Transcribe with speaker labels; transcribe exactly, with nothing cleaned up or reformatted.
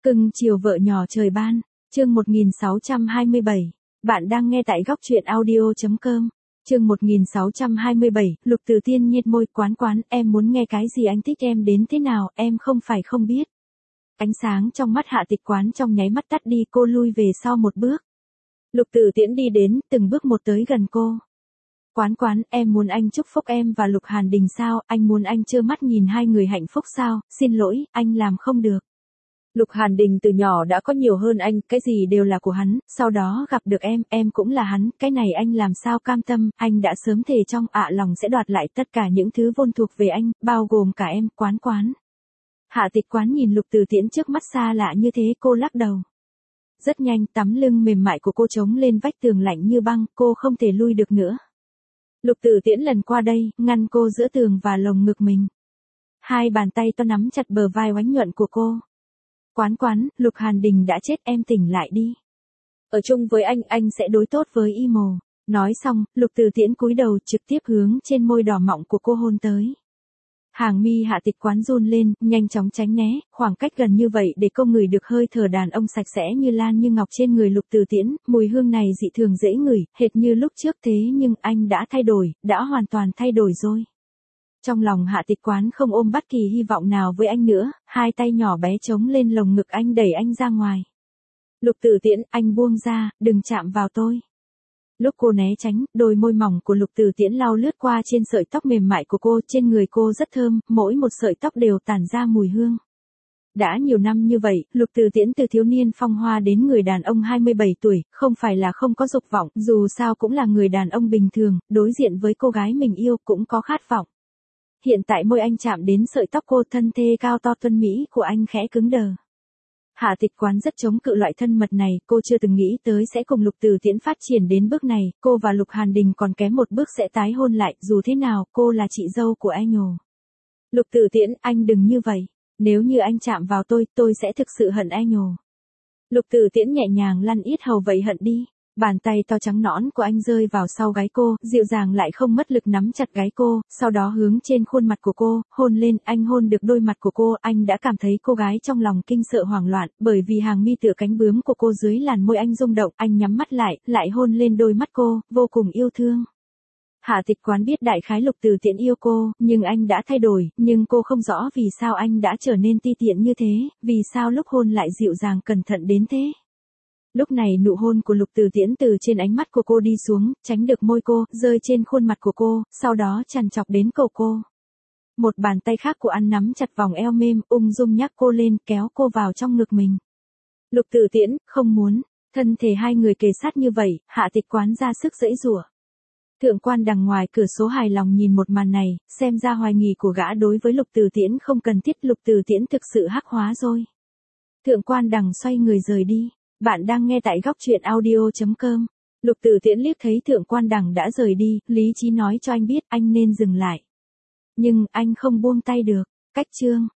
Speaker 1: Cưng chiều vợ nhỏ trời ban, chương một nghìn sáu trăm hai mươi bảy. Bạn đang nghe tại góc truyện audio chấm com. Chương một nghìn sáu trăm hai mươi bảy, Lục Từ Tiên nhếch môi, quán quán, em muốn nghe cái gì, anh thích em đến thế nào, em không phải không biết. Ánh sáng trong mắt Hạ Tịch Quán trong nháy mắt tắt đi, cô lui về sau một bước. Lục Từ Tiễn đi đến, từng bước một tới gần cô. Quán quán, em muốn anh chúc phúc em và Lục Hàn Đình sao, anh muốn anh trơ mắt nhìn hai người hạnh phúc sao, xin lỗi, anh làm không được. Lục Hàn Đình từ nhỏ đã có nhiều hơn anh, cái gì đều là của hắn, sau đó gặp được em, em cũng là hắn, cái này anh làm sao cam tâm, anh đã sớm thề trong ạ lòng sẽ đoạt lại tất cả những thứ vốn thuộc về anh, bao gồm cả em, quán quán. Hạ Tịch Quán nhìn Lục Từ Tiễn trước mắt xa lạ như thế, cô lắc đầu. Rất nhanh, tấm lưng mềm mại của cô chống lên vách tường lạnh như băng, cô không thể lui được nữa. Lục Từ Tiễn lần qua đây, ngăn cô giữa tường và lồng ngực mình. Hai bàn tay to nắm chặt bờ vai oánh nhuận của cô. Quán quán, Lục Hàn Đình đã chết, em tỉnh lại đi. Ở chung với anh, anh sẽ đối tốt với y mồ. Nói xong, Lục Từ Tiễn cúi đầu trực tiếp hướng trên môi đỏ mọng của cô hôn tới. Hàng mi Hạ Tịch Quán run lên, nhanh chóng tránh né, khoảng cách gần như vậy để cô ngửi được hơi thở đàn ông sạch sẽ như lan như ngọc trên người Lục Từ Tiễn, mùi hương này dị thường dễ ngửi, hệt như lúc trước thế nhưng anh đã thay đổi, đã hoàn toàn thay đổi rồi. Trong lòng Hạ Tịch Quán không ôm bất kỳ hy vọng nào với anh nữa, hai tay nhỏ bé chống lên lồng ngực anh đẩy anh ra ngoài. Lục Từ Tiễn, anh buông ra, đừng chạm vào tôi. Lúc cô né tránh, đôi môi mỏng của Lục Từ Tiễn lau lướt qua trên sợi tóc mềm mại của cô, trên người cô rất thơm, mỗi một sợi tóc đều tản ra mùi hương. Đã nhiều năm như vậy, Lục Từ Tiễn từ thiếu niên phong hoa đến người đàn ông hai mươi bảy tuổi, không phải là không có dục vọng, dù sao cũng là người đàn ông bình thường, đối diện với cô gái mình yêu cũng có khát vọng. Hiện tại môi anh chạm đến sợi tóc cô, thân thê cao to tuấn mỹ của anh khẽ cứng đờ. Hạ Tịch Quán rất chống cự loại thân mật này, cô chưa từng nghĩ tới sẽ cùng Lục Từ Tiễn phát triển đến bước này, cô và Lục Hàn Đình còn kém một bước sẽ tái hôn lại, dù thế nào, cô là chị dâu của anh nhồ. Lục Từ Tiễn, anh đừng như vậy, nếu như anh chạm vào tôi, tôi sẽ thực sự hận anh nhồ. Lục Từ Tiễn nhẹ nhàng lăn yết hầu, vậy hận đi. Bàn tay to trắng nõn của anh rơi vào sau gáy cô, dịu dàng lại không mất lực nắm chặt gáy cô, sau đó hướng trên khuôn mặt của cô, hôn lên, anh hôn được đôi mặt của cô, anh đã cảm thấy cô gái trong lòng kinh sợ hoảng loạn, bởi vì hàng mi tựa cánh bướm của cô dưới làn môi anh rung động, anh nhắm mắt lại, lại hôn lên đôi mắt cô, vô cùng yêu thương. Hạ Tịch Quán biết đại khái Lục Từ Tiễn yêu cô, nhưng anh đã thay đổi, nhưng cô không rõ vì sao anh đã trở nên ti tiện như thế, vì sao lúc hôn lại dịu dàng cẩn thận đến thế. Lúc này nụ hôn của Lục Từ Tiễn từ trên ánh mắt của cô đi xuống, tránh được môi cô, rơi trên khuôn mặt của cô, sau đó trằn trọc đến cổ cô. Một bàn tay khác của anh nắm chặt vòng eo mềm, ung dung nhắc cô lên, kéo cô vào trong ngực mình. Lục Từ Tiễn, không muốn, thân thể hai người kề sát như vậy, Hạ Tịch Quán ra sức giãy giụa. Thượng quan đằng ngoài cửa sổ hài lòng nhìn một màn này, xem ra hoài nghi của gã đối với Lục Từ Tiễn không cần thiết, Lục Từ Tiễn thực sự hắc hóa rồi. Thượng quan đằng xoay người rời đi. Bạn đang nghe tại góc truyện audio chấm com. Lục Từ Tiễn liếc thấy Thượng quan đằng đã rời đi, lý trí nói cho anh biết anh nên dừng lại. Nhưng anh không buông tay được. Cách chương